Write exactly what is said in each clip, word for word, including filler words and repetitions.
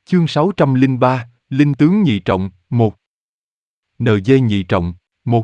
Chương sáu trăm lẻ ba, Linh tướng nhị trọng, một. en giê nhị trọng, một.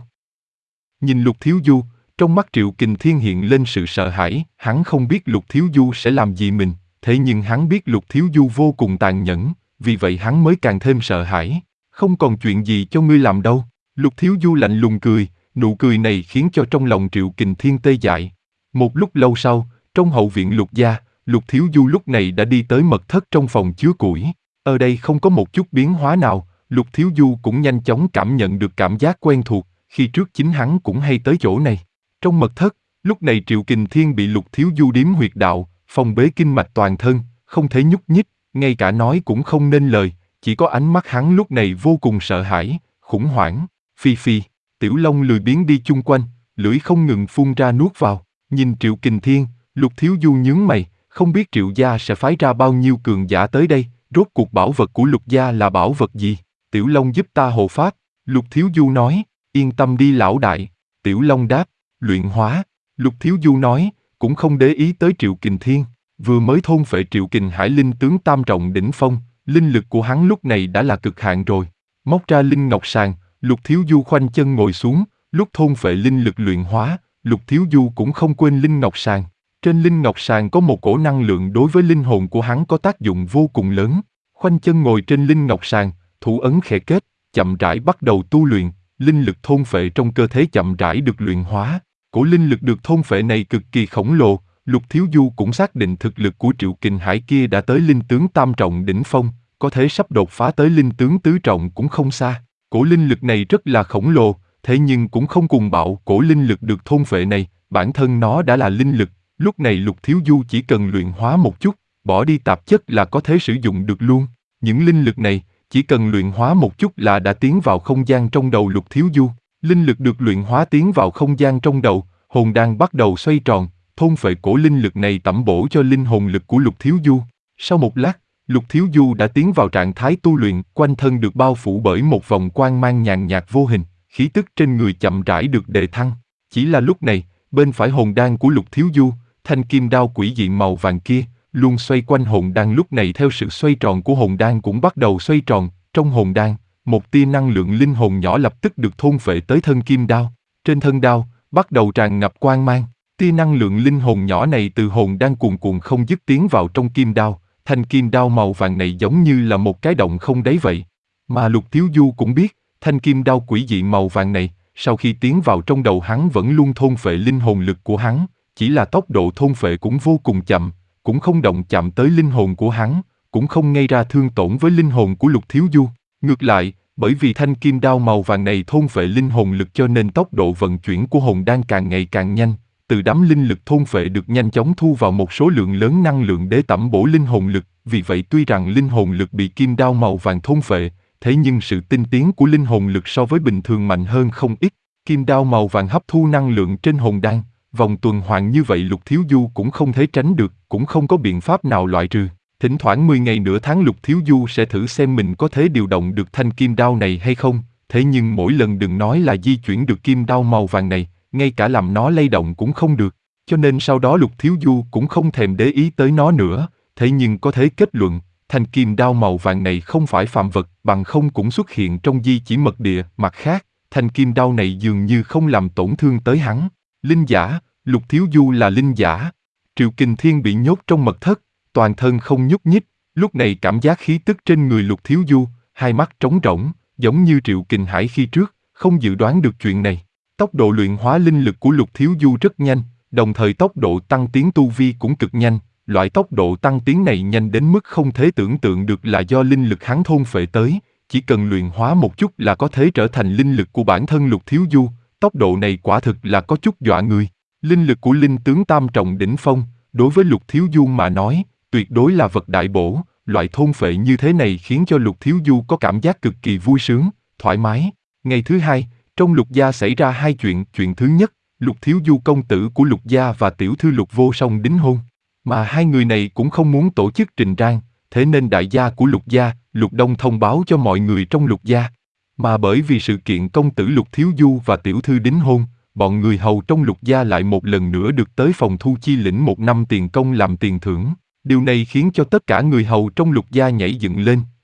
Nhìn Lục Thiếu Du, trong mắt Triệu Kình Thiên hiện lên sự sợ hãi, hắn không biết Lục Thiếu Du sẽ làm gì mình, thế nhưng hắn biết Lục Thiếu Du vô cùng tàn nhẫn, vì vậy hắn mới càng thêm sợ hãi. Không còn chuyện gì cho ngươi làm đâu. Lục Thiếu Du lạnh lùng cười, nụ cười này khiến cho trong lòng Triệu Kình Thiên tê dại. Một lúc lâu sau, trong hậu viện Lục gia, Lục Thiếu Du lúc này đã đi tới mật thất trong phòng chứa củi. Ở đây không có một chút biến hóa nào, Lục Thiếu Du cũng nhanh chóng cảm nhận được cảm giác quen thuộc, khi trước chính hắn cũng hay tới chỗ này. Trong mật thất, lúc này Triệu Kình Thiên bị Lục Thiếu Du điếm huyệt đạo, phong bế kinh mạch toàn thân, không thể nhúc nhích, ngay cả nói cũng không nên lời, chỉ có ánh mắt hắn lúc này vô cùng sợ hãi, khủng hoảng. Phi phi, Tiểu Long lười biếng đi chung quanh, lưỡi không ngừng phun ra nuốt vào, nhìn Triệu Kình Thiên, Lục Thiếu Du nhướng mày, không biết Triệu gia sẽ phái ra bao nhiêu cường giả tới đây, rốt cuộc bảo vật của Lục gia là bảo vật gì? Tiểu Long giúp ta hộ pháp, Lục Thiếu Du nói, yên tâm đi lão đại. Tiểu Long đáp, luyện hóa. Lục Thiếu Du nói, cũng không để ý tới Triệu Kình Thiên, vừa mới thôn phệ Triệu Kình Hải linh tướng tam trọng đỉnh phong, linh lực của hắn lúc này đã là cực hạn rồi. Móc ra linh ngọc sàng, Lục Thiếu Du khoanh chân ngồi xuống, lúc thôn phệ linh lực luyện hóa, Lục Thiếu Du cũng không quên linh ngọc sàng. Trên linh ngọc sàng có một cổ năng lượng đối với linh hồn của hắn có tác dụng vô cùng lớn. Khoanh chân ngồi trên linh ngọc sàng, thủ ấn khẽ kết, chậm rãi bắt đầu tu luyện, linh lực thôn phệ trong cơ thể chậm rãi được luyện hóa. Cổ linh lực được thôn phệ này cực kỳ khổng lồ, Lục Thiếu Du cũng xác định thực lực của Triệu Kình Hải kia đã tới linh tướng tam trọng đỉnh phong, có thể sắp đột phá tới linh tướng tứ trọng cũng không xa. Cổ linh lực này rất là khổng lồ, thế nhưng cũng không cùng bạo. Cổ linh lực được thôn phệ này, bản thân nó đã là linh lực, lúc này Lục Thiếu Du chỉ cần luyện hóa một chút, bỏ đi tạp chất là có thể sử dụng được luôn. Những linh lực này, chỉ cần luyện hóa một chút là đã tiến vào không gian trong đầu Lục Thiếu Du. Linh lực được luyện hóa tiến vào không gian trong đầu, hồn đan bắt đầu xoay tròn, thôn phệ cổ linh lực này tẩm bổ cho linh hồn lực của Lục Thiếu Du. Sau một lát, Lục Thiếu Du đã tiến vào trạng thái tu luyện, quanh thân được bao phủ bởi một vòng quang mang nhàn nhạt vô hình, khí tức trên người chậm rãi được đề thăng. Chỉ là lúc này, bên phải hồn đan của Lục Thiếu Du, thanh kim đao quỷ dị màu vàng kia, luôn xoay quanh hồn đan lúc này theo sự xoay tròn của hồn đan cũng bắt đầu xoay tròn. Trong hồn đan, một tia năng lượng linh hồn nhỏ lập tức được thôn phệ tới thân kim đao. Trên thân đao, bắt đầu tràn ngập quang mang. Tia năng lượng linh hồn nhỏ này từ hồn đan cuồn cuộn không dứt tiến vào trong kim đao. Thanh kim đao màu vàng này giống như là một cái động không đáy vậy. Mà Lục Thiếu Du cũng biết, thanh kim đao quỷ dị màu vàng này, sau khi tiến vào trong đầu hắn vẫn luôn thôn phệ linh hồn lực của hắn, chỉ là tốc độ thôn phệ cũng vô cùng chậm, cũng không động chạm tới linh hồn của hắn, cũng không gây ra thương tổn với linh hồn của Lục Thiếu Du. Ngược lại, bởi vì thanh kim đao màu vàng này thôn phệ linh hồn lực cho nên tốc độ vận chuyển của hồn đan càng ngày càng nhanh, từ đám linh lực thôn phệ được nhanh chóng thu vào một số lượng lớn năng lượng để tẩm bổ linh hồn lực. Vì vậy tuy rằng linh hồn lực bị kim đao màu vàng thôn phệ, thế nhưng sự tinh tiến của linh hồn lực so với bình thường mạnh hơn không ít. Kim đao màu vàng hấp thu năng lượng trên hồn đan, vòng tuần hoàn như vậy Lục Thiếu Du cũng không thể tránh được, cũng không có biện pháp nào loại trừ. Thỉnh thoảng mười ngày nửa tháng Lục Thiếu Du sẽ thử xem mình có thể điều động được thanh kim đao này hay không, thế nhưng mỗi lần đừng nói là di chuyển được kim đao màu vàng này, ngay cả làm nó lay động cũng không được, cho nên sau đó Lục Thiếu Du cũng không thèm để ý tới nó nữa, thế nhưng có thể kết luận, thanh kim đao màu vàng này không phải phàm vật, bằng không cũng xuất hiện trong di chỉ mật địa. Mặt khác, thanh kim đao này dường như không làm tổn thương tới hắn. Linh giả, Lục Thiếu Du là linh giả. Triệu Kình Thiên bị nhốt trong mật thất, toàn thân không nhúc nhích, lúc này cảm giác khí tức trên người Lục Thiếu Du, hai mắt trống rỗng, giống như Triệu Kình Hải khi trước, không dự đoán được chuyện này. Tốc độ luyện hóa linh lực của Lục Thiếu Du rất nhanh, đồng thời tốc độ tăng tiến tu vi cũng cực nhanh. Loại tốc độ tăng tiến này nhanh đến mức không thể tưởng tượng được là do linh lực hắn thôn phệ tới, chỉ cần luyện hóa một chút là có thể trở thành linh lực của bản thân Lục Thiếu Du, tốc độ này quả thực là có chút dọa người. Linh lực của linh tướng tam trọng đỉnh phong, đối với Lục Thiếu Du mà nói, tuyệt đối là vật đại bổ, loại thôn phệ như thế này khiến cho Lục Thiếu Du có cảm giác cực kỳ vui sướng, thoải mái. Ngày thứ hai, trong Lục gia xảy ra hai chuyện, chuyện thứ nhất, Lục Thiếu Du công tử của Lục gia và tiểu thư Lục Vô Song đính hôn. Mà hai người này cũng không muốn tổ chức trình rang, thế nên đại gia của Lục gia, Lục Đông thông báo cho mọi người trong Lục gia. Mà bởi vì sự kiện công tử Lục Thiếu Du và tiểu thư đính hôn, bọn người hầu trong Lục gia lại một lần nữa được tới phòng thu chi lĩnh một năm tiền công làm tiền thưởng. Điều này khiến cho tất cả người hầu trong Lục gia nhảy dựng lên,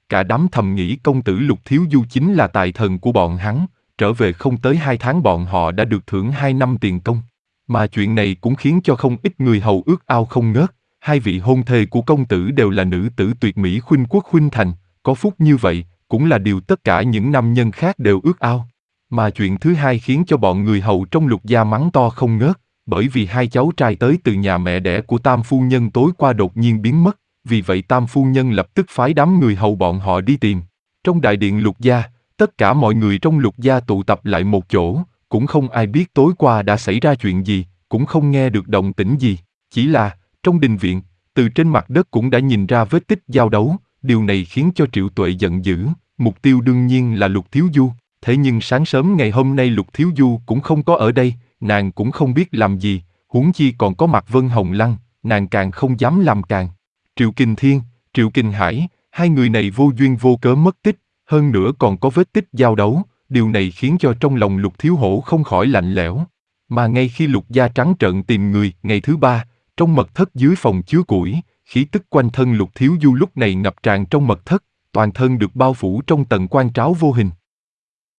cả đám thầm nghĩ công tử Lục Thiếu Du chính là tài thần của bọn hắn, trở về không tới hai tháng bọn họ đã được thưởng hai năm tiền công. Mà chuyện này cũng khiến cho không ít người hầu ước ao không ngớt, hai vị hôn thê của công tử đều là nữ tử tuyệt mỹ khuynh quốc khuynh thành, có phúc như vậy, cũng là điều tất cả những nam nhân khác đều ước ao. Mà chuyện thứ hai khiến cho bọn người hầu trong Lục gia mắng to không ngớt, bởi vì hai cháu trai tới từ nhà mẹ đẻ của Tam phu nhân tối qua đột nhiên biến mất, vì vậy Tam phu nhân lập tức phái đám người hầu bọn họ đi tìm. Trong đại điện Lục gia, tất cả mọi người trong Lục gia tụ tập lại một chỗ, cũng không ai biết tối qua đã xảy ra chuyện gì, cũng không nghe được động tĩnh gì, chỉ là, trong đình viện, từ trên mặt đất cũng đã nhìn ra vết tích giao đấu, điều này khiến cho Triệu Tuệ giận dữ, mục tiêu đương nhiên là Lục Thiếu Du, thế nhưng sáng sớm ngày hôm nay Lục Thiếu Du cũng không có ở đây, nàng cũng không biết làm gì, huống chi còn có Mạc Vân Hồng Lăng, nàng càng không dám làm càng. Triệu Kình Thiên, Triệu Kình Hải, hai người này vô duyên vô cớ mất tích, hơn nữa còn có vết tích giao đấu, điều này khiến cho trong lòng Lục Thiếu Hổ không khỏi lạnh lẽo. Mà ngay khi Lục gia trắng trợn tìm người, ngày thứ ba, trong mật thất dưới phòng chứa củi, khí tức quanh thân Lục Thiếu Du lúc này ngập tràn trong mật thất, toàn thân được bao phủ trong tầng quang tráo vô hình.